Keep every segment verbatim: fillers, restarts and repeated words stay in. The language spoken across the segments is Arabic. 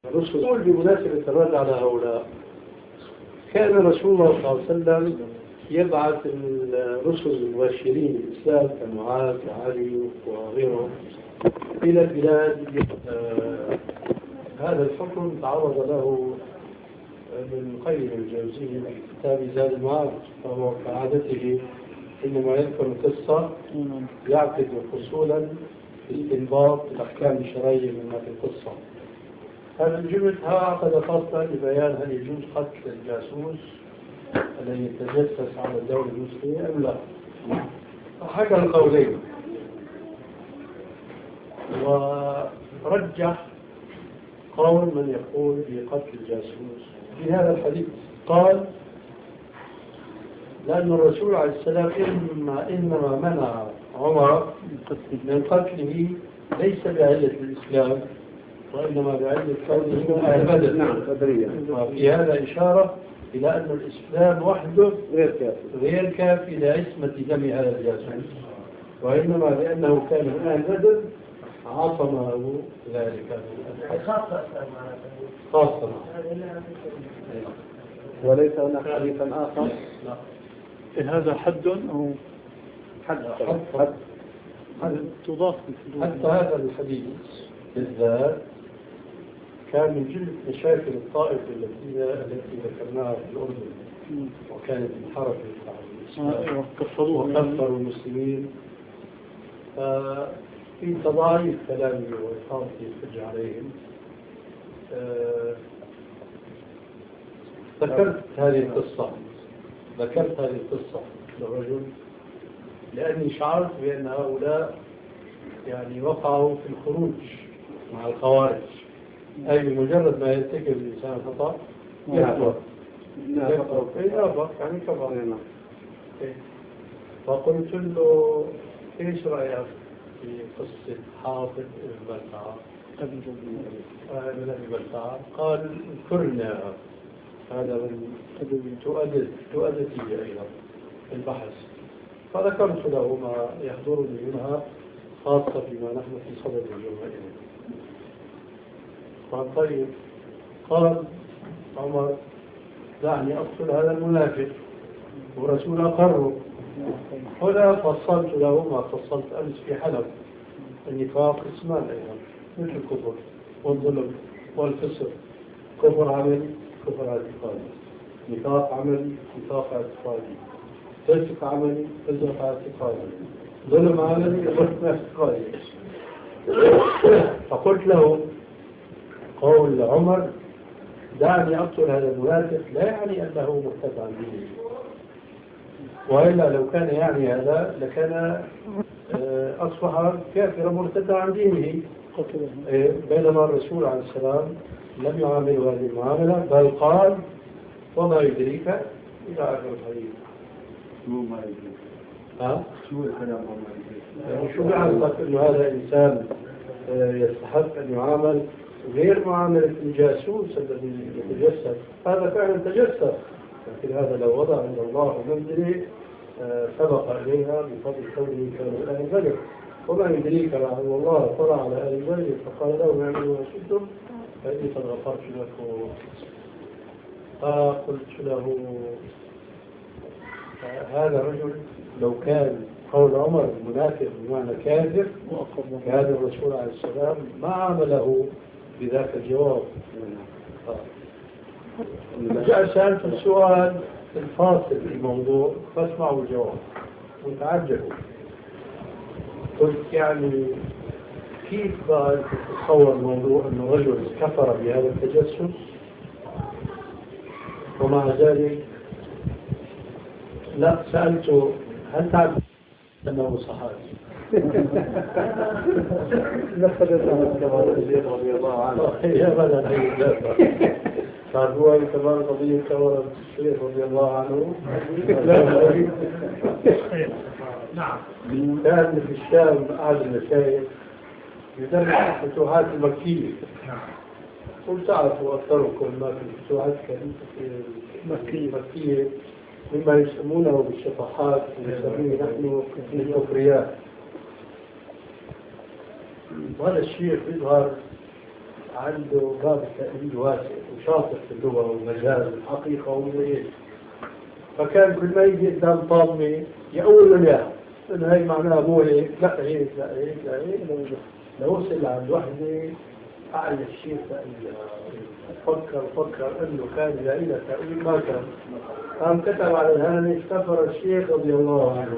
الرسل بمناسبة الرد على هؤلاء كان رسول الله صلى الله عليه وسلم يبعث الرسل المبشرين بالإسلام كمعاذ وعلي وغيرهم إلى البلاد. آه هذا الحكم تعرض له ابن القيم الجوزي في كتاب زاد المعاد، فهو كعادته حينما يذكر قصة يعقد فصولا استنباط الأحكام الشرعية مما في القصة. هذا جملتها عقد فصلا لبيان هل يجوز قتل الجاسوس الذي يتجسس على الدولة المسلمة أم لا. فحكى القولين ورجح قول من يقول بقتل الجاسوس في هذا الحديث. قال لأن الرسول عليه السلام إنما, إنما منع عمر من قتله ليس بعلة الإسلام وإنما بعلة كونه من أهل بدر. نعم بدرية. وفي هذا إشارة إلى أن الإسلام وحده غير كافي غير كافي لعصمة دم هذا الجاسوس، وإنما لأنه كان من أهل بدر عصمه ذلك خاصة خاصة. وليس هناك حديثا آخر. لا. هذا حد أو حد حد حد حد تضاف حتى هذا الحديث بالذات كان من جل مشاكل الطائفة التي التي ذكرناها في الأردن، وكانت انحرفت وكفروها وكفروا المسلمين. في تضاعيف كلامي وإقامة الحجة عليهم ذكرت هذه القصة ذكرت هذه القصة للرجل لأني شعرت بأن هؤلاء يعني وقعوا في الخروج مع الخوارج، أي بمجرد ما يرتكب الإنسان خطأ يكفر يكفر يعني كفر. فقلت له إيش رأيك في قصة حافظ ابن بلتعة ابن أبي بلتعة؟ قال اذكرنا هذا من تؤدت تؤدتي أيضا في البحث. فذكرت له ما يحضرني منها خاصة بما نحن في صدد الجمعية. قال طيب. قال عمر دعني أقتل هذا المنافق ورسول أقره. هنا فصلت له ما فصلت أمس في حلب. النفاق قسمان أيضا مثل الكفر والظلم والفسق، كفر عملي كفر اعتقادي، نفاق عملي نفاق اعتقادي، فسق عملي فسق اعتقادي، ظلم عملي ظلم اعتقادي. فقلت له قول عمر دعني أقتل هذا المنافق لا يعني أنه مرتد عن دينه، وإلا لو كان يعني هذا لكان أصبح كافرا مرتدا عن دينه. بينما الرسول عليه السلام لم يعامله هذه المعاملة، بل قال وما يدريك إلى آخر الحديث. شو ما يدريك؟ ها؟ شو الكلام وما يدريك؟ يعني شو بيعرفك إنه هذا إنسان يستحق أن يعامل غير معاملة الجاسوس الذي يتجسد؟ هذا فعلا تجسد، لكن هذا لو وضع عند الله منزله سبق إليها بفضل كونه كان من أهل بدر. وما يدريك لعل الله طلع على أهل بدر فقال لهم اعملوا ما شئتم فإني قد غفرت لكم. فقلت له هذا الرجل لو كان قول عمر منافق بمعنى كافر كان الرسول عليه السلام ما عامله بذاك الجواب. جاء سألت السؤال الفاصل في الموضوع فاسمعوا الجواب وتعجبوا. قلت يعني كيف بقى تتصور الموضوع أن رجل كفر بهذا التجسس ومع ذلك لا سألته هل تعرف أنه صحابي؟ لقد أسلمت كما الشيخ رضي الله عنه. يا بدر أي لا تعرفوا هذه كمان قضية كما الشيخ رضي الله عنه. نعم. كان في الشام أحد المشايخ يدرس الفتوحات المكية. قلت تعرفوا أكثركم ما في الفتوحات المكية مما يسمونه بالشطحات ونسميه نحن الكفريات. وهذا الشيخ يظهر عنده باب التأويل واسع وشاطر في اللغة والمجاز والحقيقة والمجاز. فكان كل ما يجي قدام طامة يقول له إياها إنه هي معناها مو هيك لا هيك لا هيك لا هيك لو وصل عند وحدة أعلى الشيء تأويل فكر فكر إنه كان له تأويل ما كان قام كتب على الهاني استغفر الشيخ رضي الله عنه.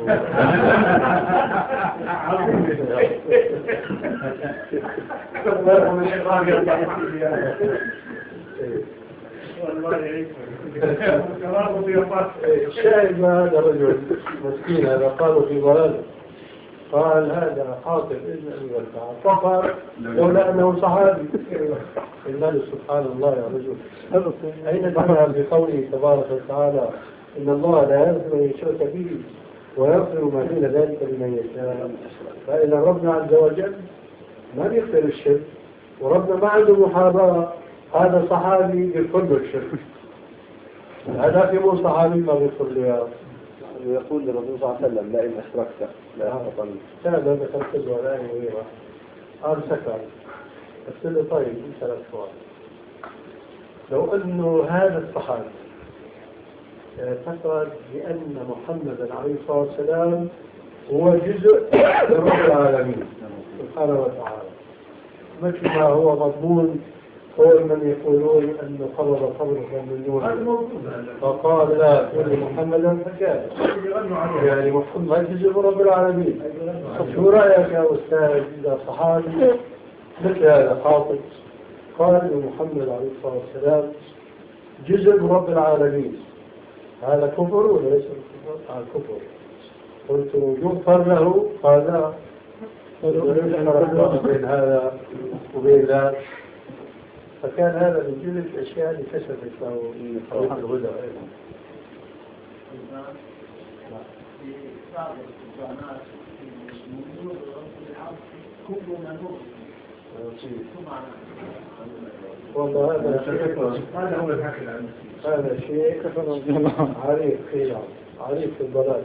الشاهد ما هذا الرجل مسكين هذا قالوا في ضلاله قال هذا قاتل إذن أن يرفع فقر لولا أنه صحابي. إنه سبحان الله يا رجل أين نحن بقوله تبارك وتعالى إن الله لا يغفر أن يشرك به ويغفر ما دون ذلك لمن يشاء. فإن ربنا عز وجل ما بيغفر الشرك وربنا ما عنده محاباة. هذا صحابي بيغفر له الشرك هذا في مو صحابي ما بيغفر له. يقول للرسول صلى الله عليه وسلم لئن أشركت لا أحبطن. كان هذا تركز ولا غيره قال سكر. بس له طيب ثلاث سؤال. لو أنه هذا الصحابي اعتقد بأن محمدا عليه الصلاة والسلام هو جزء من رب العالمين سبحانه وتعالى مثل ما هو مضمون قول من يقولون أنه قبض قبضة من نور فقال لا كل محمدا فكان يعني محمد جزء من رب العالمين. شو رأيك يا أستاذ إذا صحابي مثل هذا خاطئ قال أن محمد عليه الصلاة والسلام جزء من رب العالمين هذا كفر ولا ليس كفر؟ هذا كفر. قلت يغفر له قال لا بين هذا وبين ذاك. فكان هذا من جملة الأشياء اللي كشفت له طريق الهدى. والله هذا شيء هذا هو الحكي هذا شيء عريف خير عريف في الضلال.